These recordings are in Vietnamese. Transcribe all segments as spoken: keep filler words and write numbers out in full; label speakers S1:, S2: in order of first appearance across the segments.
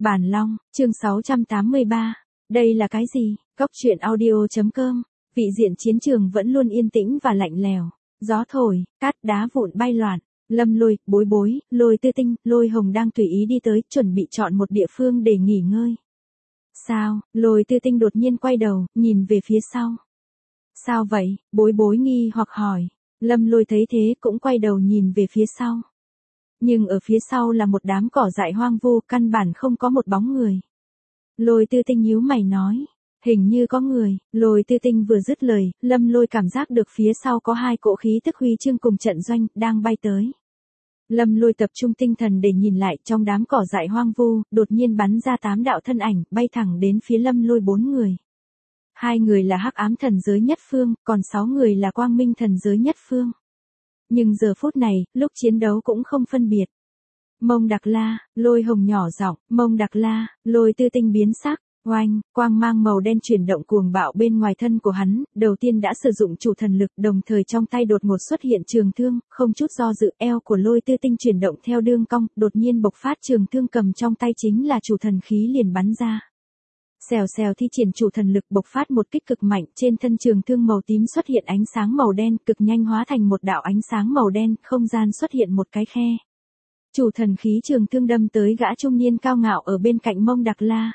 S1: Bản Long, chương sáu trăm tám mươi ba. Đây là cái gì? Cốc truyện audio chấm com. Vị diện chiến trường vẫn luôn yên tĩnh và lạnh lèo. Gió thổi, cát đá vụn bay loạn. Lâm Lôi, Bối Bối, Lôi Tư Tinh, Lôi Hồng đang tùy ý đi tới, chuẩn bị chọn một địa phương để nghỉ ngơi. Sao? Lôi Tư Tinh đột nhiên quay đầu, nhìn về phía sau. Sao vậy? Bối Bối nghi hoặc hỏi. Lâm Lôi thấy thế cũng quay đầu nhìn về phía sau. Nhưng ở phía sau là một đám cỏ dại hoang vu, căn bản không có một bóng người. Lôi Tư Tinh nhíu mày nói, hình như có người. Lôi Tư Tinh vừa dứt lời, Lâm Lôi cảm giác được phía sau có hai cỗ khí tức huy chương cùng trận doanh, đang bay tới. Lâm Lôi tập trung tinh thần để nhìn lại, trong đám cỏ dại hoang vu, đột nhiên bắn ra tám đạo thân ảnh, bay thẳng đến phía Lâm Lôi bốn người. Hai người là hắc ám thần giới nhất phương, còn sáu người là quang minh thần giới nhất phương. Nhưng giờ phút này, lúc chiến đấu cũng không phân biệt. Mông Đặc La, Lôi Hồng nhỏ giọng, Mông Đặc La, Lôi Tư Tinh biến sắc, oanh, quang mang màu đen chuyển động cuồng bạo bên ngoài thân của hắn, đầu tiên đã sử dụng chủ thần lực, đồng thời trong tay đột ngột xuất hiện trường thương, không chút do dự, eo của Lôi Tư Tinh chuyển động theo đương cong, đột nhiên bộc phát trường thương cầm trong tay chính là chủ thần khí liền bắn ra. Xèo xèo thi triển chủ thần lực bộc phát một kích cực mạnh, trên thân trường thương màu tím xuất hiện ánh sáng màu đen, cực nhanh hóa thành một đạo ánh sáng màu đen, không gian xuất hiện một cái khe. Chủ thần khí trường thương đâm tới gã trung niên cao ngạo ở bên cạnh Mông Đặc La.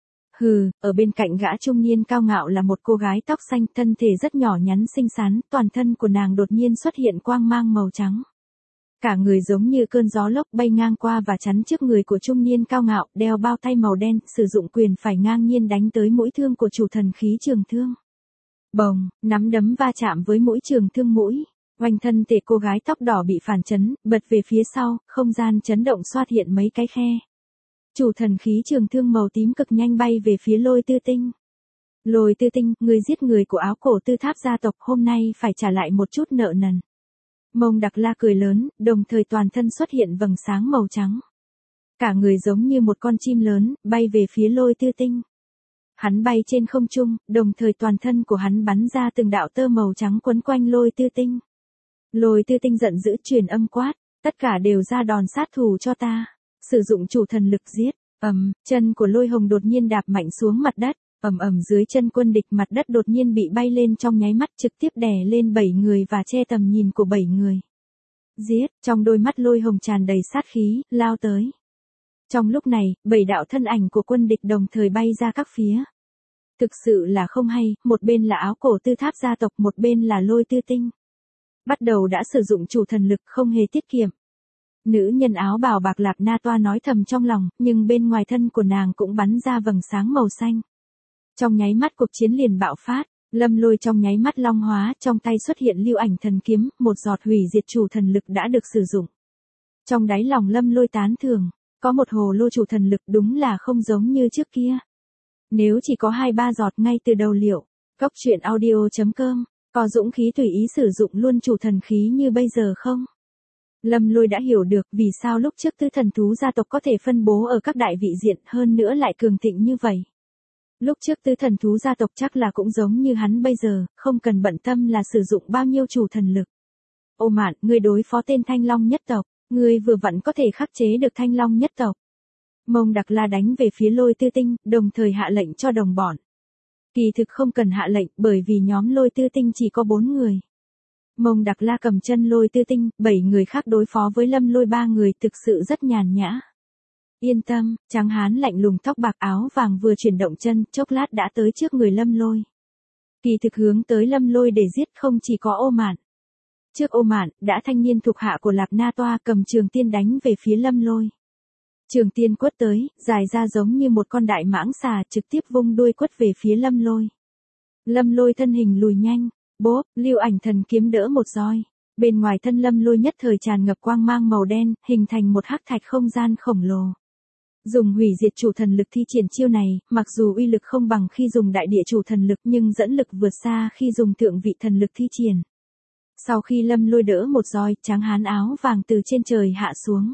S1: Hừ, ở bên cạnh gã trung niên cao ngạo là một cô gái tóc xanh, thân thể rất nhỏ nhắn xinh xắn, toàn thân của nàng đột nhiên xuất hiện quang mang màu trắng. Cả người giống như cơn gió lốc bay ngang qua và chắn trước người của trung niên cao ngạo, đeo bao tay màu đen, sử dụng quyền phải ngang nhiên đánh tới mũi thương của chủ thần khí trường thương. Bồng, nắm đấm va chạm với mũi trường thương mũi. Oanh, thân thể cô gái tóc đỏ bị phản chấn, bật về phía sau, không gian chấn động xuất hiện mấy cái khe. Chủ thần khí trường thương màu tím cực nhanh bay về phía Lôi Tư Tinh. Lôi Tư Tinh, người giết người của áo cổ Tư Tháp gia tộc, hôm nay phải trả lại một chút nợ nần. Mông Đặc La cười lớn, đồng thời toàn thân xuất hiện vầng sáng màu trắng. Cả người giống như một con chim lớn, bay về phía Lôi Tư Tinh. Hắn bay trên không trung, đồng thời toàn thân của hắn bắn ra từng đạo tơ màu trắng quấn quanh Lôi Tư Tinh. Lôi Tư Tinh giận dữ truyền âm quát, tất cả đều ra đòn sát thủ cho ta. Sử dụng chủ thần lực giết. Ầm, chân của Lôi Hồng đột nhiên đạp mạnh xuống mặt đất. Ầm ầm, dưới chân quân địch mặt đất đột nhiên bị bay lên trong nháy mắt, trực tiếp đè lên bảy người và che tầm nhìn của bảy người. Giết, trong đôi mắt Lôi Hồng tràn đầy sát khí, lao tới. Trong lúc này, bảy đạo thân ảnh của quân địch đồng thời bay ra các phía. Thực sự là không hay, một bên là áo cổ Tư Tháp gia tộc, một bên là Lôi Tư Tinh. Bắt đầu đã sử dụng chủ thần lực, không hề tiết kiệm. Nữ nhân áo bào bạc Lạp Na Toa nói thầm trong lòng, nhưng bên ngoài thân của nàng cũng bắn ra vầng sáng màu xanh. Trong nháy mắt cuộc chiến liền bạo phát, Lâm Lôi trong nháy mắt long hóa, trong tay xuất hiện lưu ảnh thần kiếm, một giọt hủy diệt chủ thần lực đã được sử dụng. Trong đáy lòng Lâm Lôi tán thưởng, có một hồ lô chủ thần lực đúng là không giống như trước kia. Nếu chỉ có hai ba giọt ngay từ đầu liệu, cốc truyện audio chấm com, có dũng khí tùy ý sử dụng luôn chủ thần khí như bây giờ không? Lâm Lôi đã hiểu được vì sao lúc trước tứ thần thú gia tộc có thể phân bố ở các đại vị diện, hơn nữa lại cường thịnh như vậy. Lúc trước tứ thần thú gia tộc chắc là cũng giống như hắn bây giờ, không cần bận tâm là sử dụng bao nhiêu chủ thần lực. Ô Mạn, ngươi đối phó tên Thanh Long nhất tộc, ngươi vừa vặn có thể khắc chế được Thanh Long nhất tộc. Mông Đặc La đánh về phía Lôi Tư Tinh, đồng thời hạ lệnh cho đồng bọn. Kỳ thực không cần hạ lệnh, bởi vì nhóm Lôi Tư Tinh chỉ có bốn người. Mông Đặc La cầm chân Lôi Tư Tinh, bảy người khác đối phó với Lâm Lôi ba người, thực sự rất nhàn nhã. Yên tâm, trắng hán lạnh lùng tóc bạc áo vàng vừa chuyển động chân, chốc lát đã tới trước người Lâm Lôi. Kỳ thực hướng tới Lâm Lôi để giết không chỉ có Ô Mạn. Trước Ô Mạn, đã thanh niên thuộc hạ của Lạp Na Toa cầm trường tiên đánh về phía Lâm Lôi. Trường tiên quất tới, dài ra giống như một con đại mãng xà, trực tiếp vung đuôi quất về phía Lâm Lôi. Lâm Lôi thân hình lùi nhanh, bốp, lưu ảnh thần kiếm đỡ một roi. Bên ngoài thân Lâm Lôi nhất thời tràn ngập quang mang màu đen, hình thành một hắc thạch không gian khổng lồ. Dùng hủy diệt chủ thần lực thi triển chiêu này, mặc dù uy lực không bằng khi dùng đại địa chủ thần lực nhưng dẫn lực vượt xa khi dùng thượng vị thần lực thi triển. Sau khi Lâm Lôi đỡ một roi, tráng hán áo vàng từ trên trời hạ xuống.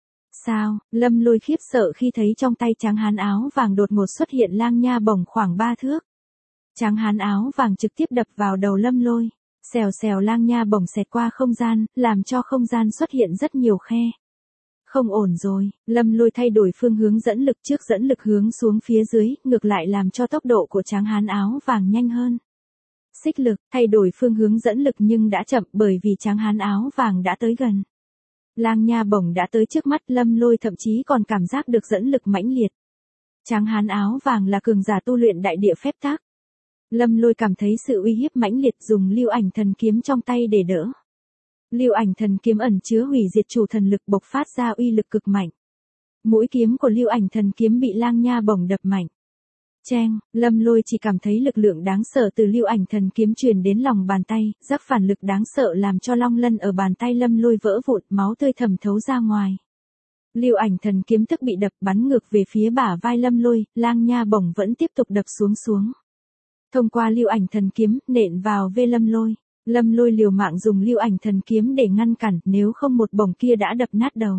S1: Sao? Lâm Lôi khiếp sợ khi thấy trong tay tráng hán áo vàng đột ngột xuất hiện lang nha bổng khoảng ba thước. Tráng hán áo vàng trực tiếp đập vào đầu Lâm Lôi. Xèo xèo lang nha bổng xẹt qua không gian, làm cho không gian xuất hiện rất nhiều khe. Không ổn rồi, Lâm Lôi thay đổi phương hướng dẫn lực trước dẫn lực hướng xuống phía dưới, ngược lại làm cho tốc độ của tráng hán áo vàng nhanh hơn. Xích lực, thay đổi phương hướng dẫn lực nhưng đã chậm bởi vì tráng hán áo vàng đã tới gần. Lang nha bổng đã tới trước mắt Lâm Lôi thậm chí còn cảm giác được dẫn lực mãnh liệt. Tráng hán áo vàng là cường giả tu luyện đại địa phép tắc. Lâm Lôi cảm thấy sự uy hiếp mãnh liệt dùng lưu ảnh thần kiếm trong tay để đỡ. Lưu ảnh thần kiếm ẩn chứa hủy diệt chủ thần lực bộc phát ra uy lực cực mạnh. Mũi kiếm của lưu ảnh thần kiếm bị lang nha bổng đập mạnh. Cheng, Lâm Lôi chỉ cảm thấy lực lượng đáng sợ từ lưu ảnh thần kiếm truyền đến lòng bàn tay, giáp phản lực đáng sợ làm cho long lân ở bàn tay Lâm Lôi vỡ vụn, máu tươi thẩm thấu ra ngoài. Lưu ảnh thần kiếm tức bị đập bắn ngược về phía bả vai Lâm Lôi, lang nha bổng vẫn tiếp tục đập xuống xuống. Thông qua lưu ảnh thần kiếm, nện vào vê Lâm Lôi. Lâm Lôi liều mạng dùng lưu ảnh thần kiếm để ngăn cản, nếu không một bổng kia đã đập nát đầu.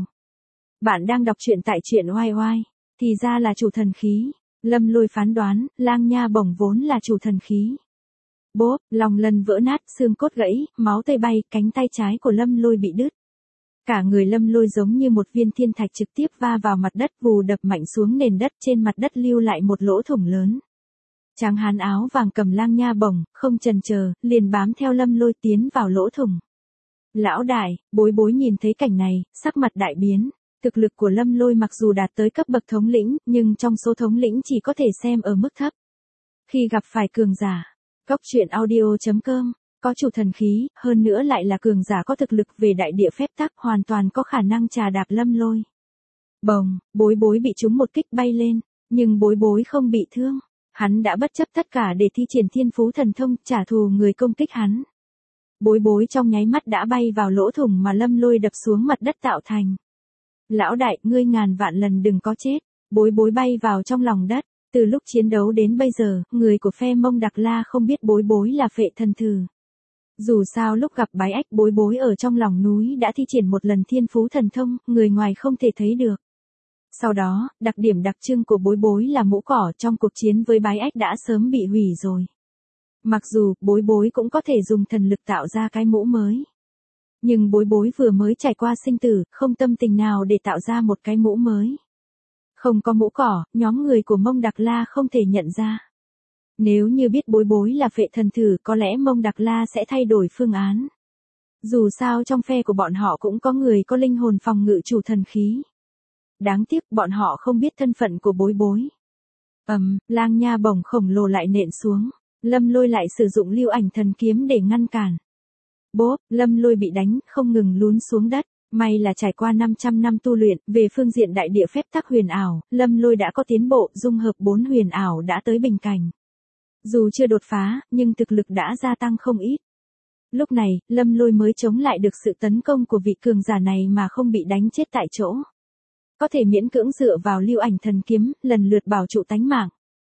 S1: Bạn đang đọc truyện tại truyện oai oai, thì ra là chủ thần khí. Lâm Lôi phán đoán, lang nha bổng vốn là chủ thần khí. Bốp, lòng lân vỡ nát, xương cốt gãy, máu tươi bay, cánh tay trái của Lâm Lôi bị đứt. Cả người Lâm Lôi giống như một viên thiên thạch trực tiếp va vào mặt đất, vù đập mạnh xuống nền đất, trên mặt đất lưu lại một lỗ thủng lớn. Tráng hán áo vàng cầm lang nha bổng, không chần chờ, liền bám theo Lâm Lôi tiến vào lỗ thủng. Lão đại, Bối Bối nhìn thấy cảnh này, sắc mặt đại biến. Thực lực của Lâm Lôi mặc dù đạt tới cấp bậc thống lĩnh, nhưng trong số thống lĩnh chỉ có thể xem ở mức thấp. Khi gặp phải cường giả, Cốc truyện audio chấm com, có chủ thần khí, hơn nữa lại là cường giả có thực lực về đại địa phép tắc, hoàn toàn có khả năng trà đạp Lâm Lôi. Bồng, Bối Bối bị trúng một kích bay lên, nhưng Bối Bối không bị thương. Hắn đã bất chấp tất cả để thi triển thiên phú thần thông, trả thù người công kích hắn. Bối Bối trong nháy mắt đã bay vào lỗ thủng mà Lâm Lôi đập xuống mặt đất tạo thành. Lão đại, ngươi ngàn vạn lần đừng có chết. Bối Bối bay vào trong lòng đất. Từ lúc chiến đấu đến bây giờ, người của phe Mông Đặc La không biết Bối Bối là phệ thần thử. Dù sao lúc gặp Bái Ách, Bối Bối ở trong lòng núi đã thi triển một lần thiên phú thần thông, người ngoài không thể thấy được. Sau đó, đặc điểm đặc trưng của Bối Bối là mũ cỏ, trong cuộc chiến với Bái Ách đã sớm bị hủy rồi. Mặc dù, Bối Bối cũng có thể dùng thần lực tạo ra cái mũ mới. Nhưng Bối Bối vừa mới trải qua sinh tử, không tâm tình nào để tạo ra một cái mũ mới. Không có mũ cỏ, nhóm người của Mông Đặc La không thể nhận ra. Nếu như biết Bối Bối là phệ thần thử, có lẽ Mông Đặc La sẽ thay đổi phương án. Dù sao trong phe của bọn họ cũng có người có linh hồn phòng ngự chủ thần khí. Đáng tiếc bọn họ không biết thân phận của Bối Bối. Ầm, um, lang nha bổng khổng lồ lại nện xuống. Lâm Lôi lại sử dụng lưu ảnh thần kiếm để ngăn cản. Bốp, Lâm Lôi bị đánh, không ngừng lún xuống đất. May là trải qua năm trăm năm tu luyện, về phương diện đại địa phép tắc huyền ảo, Lâm Lôi đã có tiến bộ, dung hợp bốn huyền ảo đã tới bình cảnh. Dù chưa đột phá, nhưng thực lực đã gia tăng không ít. Lúc này, Lâm Lôi mới chống lại được sự tấn công của vị cường giả này mà không bị đánh chết tại chỗ. Có thể miễn cưỡng dựa vào lưu ảnh thần kiếm, lần lượt bảo trụ tánh mạng.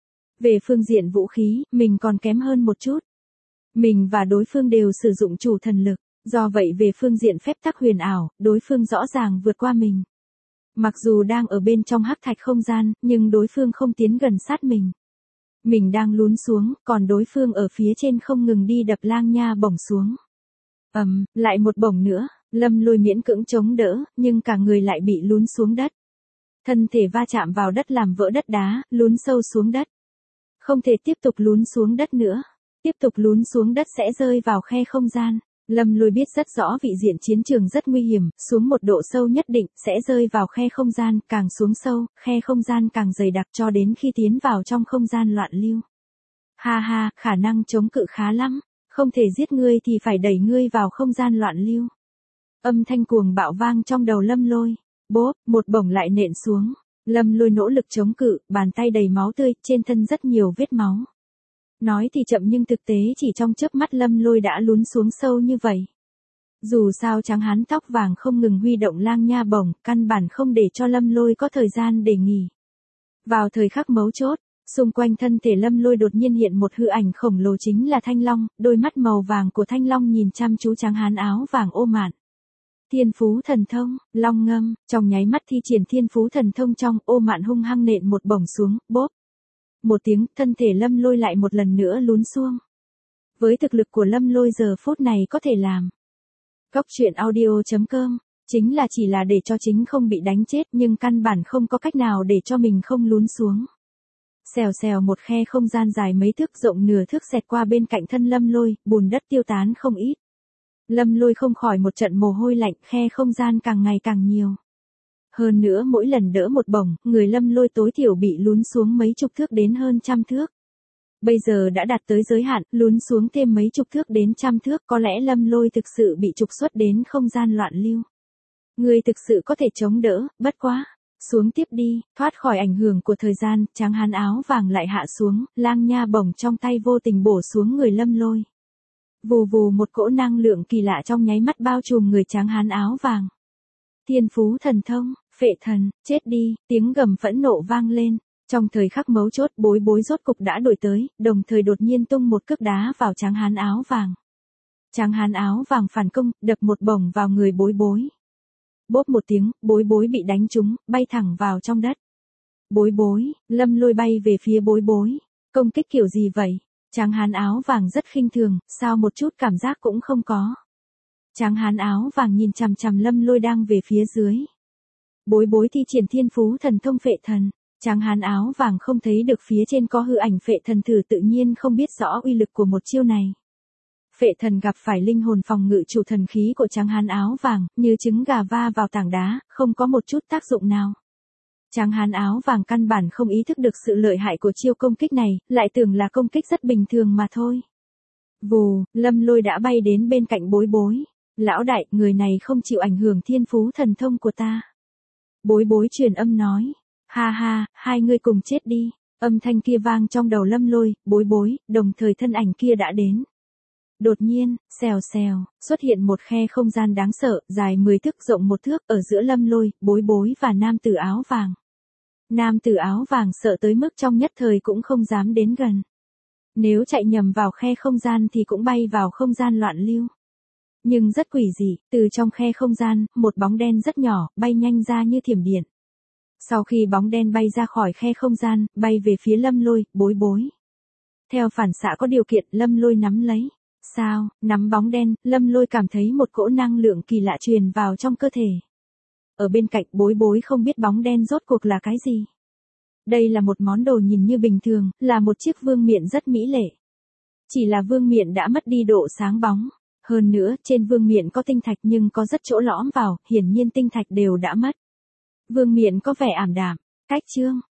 S1: Về phương diện vũ khí, mình còn kém hơn một chút. Mình và đối phương đều sử dụng chủ thần lực, do vậy về phương diện phép tắc huyền ảo, đối phương rõ ràng vượt qua mình. Mặc dù đang ở bên trong hắc thạch không gian, nhưng đối phương không tiến gần sát mình. Mình đang lún xuống, còn đối phương ở phía trên không ngừng đi đập lang nha bổng xuống. Ầm, um, lại một bổng nữa, Lâm Lôi miễn cưỡng chống đỡ, nhưng cả người lại bị lún xuống đất. Thân thể va chạm vào đất làm vỡ đất đá, lún sâu xuống đất. Không thể tiếp tục lún xuống đất nữa. Tiếp tục lún xuống đất sẽ rơi vào khe không gian. Lâm Lôi biết rất rõ vị diện chiến trường rất nguy hiểm, xuống một độ sâu nhất định, sẽ rơi vào khe không gian, càng xuống sâu, khe không gian càng dày đặc cho đến khi tiến vào trong không gian loạn lưu. Ha ha, khả năng chống cự khá lắm, không thể giết ngươi thì phải đẩy ngươi vào không gian loạn lưu. Âm thanh cuồng bạo vang trong đầu Lâm Lôi, bốp, một bổng lại nện xuống. Lâm Lôi nỗ lực chống cự, bàn tay đầy máu tươi, trên thân rất nhiều vết máu. Nói thì chậm nhưng thực tế chỉ trong chớp mắt Lâm Lôi đã lún xuống sâu như vậy. Dù sao tráng hán tóc vàng không ngừng huy động lang nha bổng, căn bản không để cho Lâm Lôi có thời gian để nghỉ. Vào thời khắc mấu chốt, xung quanh thân thể Lâm Lôi đột nhiên hiện một hư ảnh khổng lồ chính là Thanh Long, đôi mắt màu vàng của Thanh Long nhìn chăm chú tráng hán áo vàng ô mạn. Thiên phú thần thông, long ngâm, trong nháy mắt thi triển thiên phú thần thông trong, ô mạn hung hăng nện một bổng xuống, bốp. Một tiếng, thân thể Lâm Lôi lại một lần nữa lún xuống. Với thực lực của Lâm Lôi giờ phút này có thể làm. Cốc truyện audio chấm com Chính là chỉ là để cho chính không bị đánh chết nhưng căn bản không có cách nào để cho mình không lún xuống. Xèo xèo một khe không gian dài mấy thước rộng nửa thước xẹt qua bên cạnh thân Lâm Lôi, bùn đất tiêu tán không ít. Lâm Lôi không khỏi một trận mồ hôi lạnh, khe không gian càng ngày càng nhiều. Hơn nữa mỗi lần đỡ một bổng, người Lâm Lôi tối thiểu bị lún xuống mấy chục thước đến hơn trăm thước. Bây giờ đã đạt tới giới hạn, lún xuống thêm mấy chục thước đến trăm thước, có lẽ Lâm Lôi thực sự bị trục xuất đến không gian loạn lưu. Người thực sự có thể chống đỡ, bất quá. Xuống tiếp đi, thoát khỏi ảnh hưởng của thời gian, tráng hán áo vàng lại hạ xuống, lang nha bổng trong tay vô tình bổ xuống người Lâm Lôi. Vù vù một cỗ năng lượng kỳ lạ trong nháy mắt bao trùm người tráng hán áo vàng. Thiên phú thần thông, phệ thần, chết đi, tiếng gầm phẫn nộ vang lên. Trong thời khắc mấu chốt bối bối rốt cục đã đuổi tới, đồng thời đột nhiên tung một cước đá vào tráng hán áo vàng. Tráng hán áo vàng phản công, đập một bổng vào người bối bối. Bốp một tiếng, bối bối bị đánh trúng, bay thẳng vào trong đất. Bối bối, Lâm Lôi bay về phía bối bối. Công kích kiểu gì vậy? Tráng hán áo vàng rất khinh thường, sao một chút cảm giác cũng không có. Tráng hán áo vàng nhìn chằm chằm Lâm Lôi đang về phía dưới. Bối bối thi triển thiên phú thần thông phệ thần. Tráng hán áo vàng không thấy được phía trên có hư ảnh phệ thần thử tự nhiên không biết rõ uy lực của một chiêu này. Phệ thần gặp phải linh hồn phòng ngự chủ thần khí của tráng hán áo vàng, như trứng gà va vào tảng đá, không có một chút tác dụng nào. Tráng hán áo vàng căn bản không ý thức được sự lợi hại của chiêu công kích này, lại tưởng là công kích rất bình thường mà thôi. Vù, Lâm Lôi đã bay đến bên cạnh bối bối. Lão đại, người này không chịu ảnh hưởng thiên phú thần thông của ta. Bối bối truyền âm nói. Ha ha, hai người cùng chết đi. Âm thanh kia vang trong đầu Lâm Lôi, bối bối, đồng thời thân ảnh kia đã đến. Đột nhiên, xèo xèo, xuất hiện một khe không gian đáng sợ, dài mười thước rộng một thước, ở giữa Lâm Lôi, bối bối và nam tử áo vàng. Nam tử áo vàng sợ tới mức trong nhất thời cũng không dám đến gần. Nếu chạy nhầm vào khe không gian thì cũng bay vào không gian loạn lưu. Nhưng rất quỷ dị, từ trong khe không gian, một bóng đen rất nhỏ, bay nhanh ra như thiểm điện. Sau khi bóng đen bay ra khỏi khe không gian, bay về phía Lâm Lôi, bối bối. Theo phản xạ có điều kiện, Lâm Lôi nắm lấy. Sao, nắm bóng đen, Lâm Lôi cảm thấy một cỗ năng lượng kỳ lạ truyền vào trong cơ thể. Ở bên cạnh bối bối không biết bóng đen rốt cuộc là cái gì. Đây là một món đồ nhìn như bình thường, là một chiếc vương miện rất mỹ lệ. Chỉ là vương miện đã mất đi độ sáng bóng. Hơn nữa, trên vương miện có tinh thạch nhưng có rất chỗ lõm vào, hiển nhiên tinh thạch đều đã mất. Vương miện có vẻ ảm đạm. Cách chương.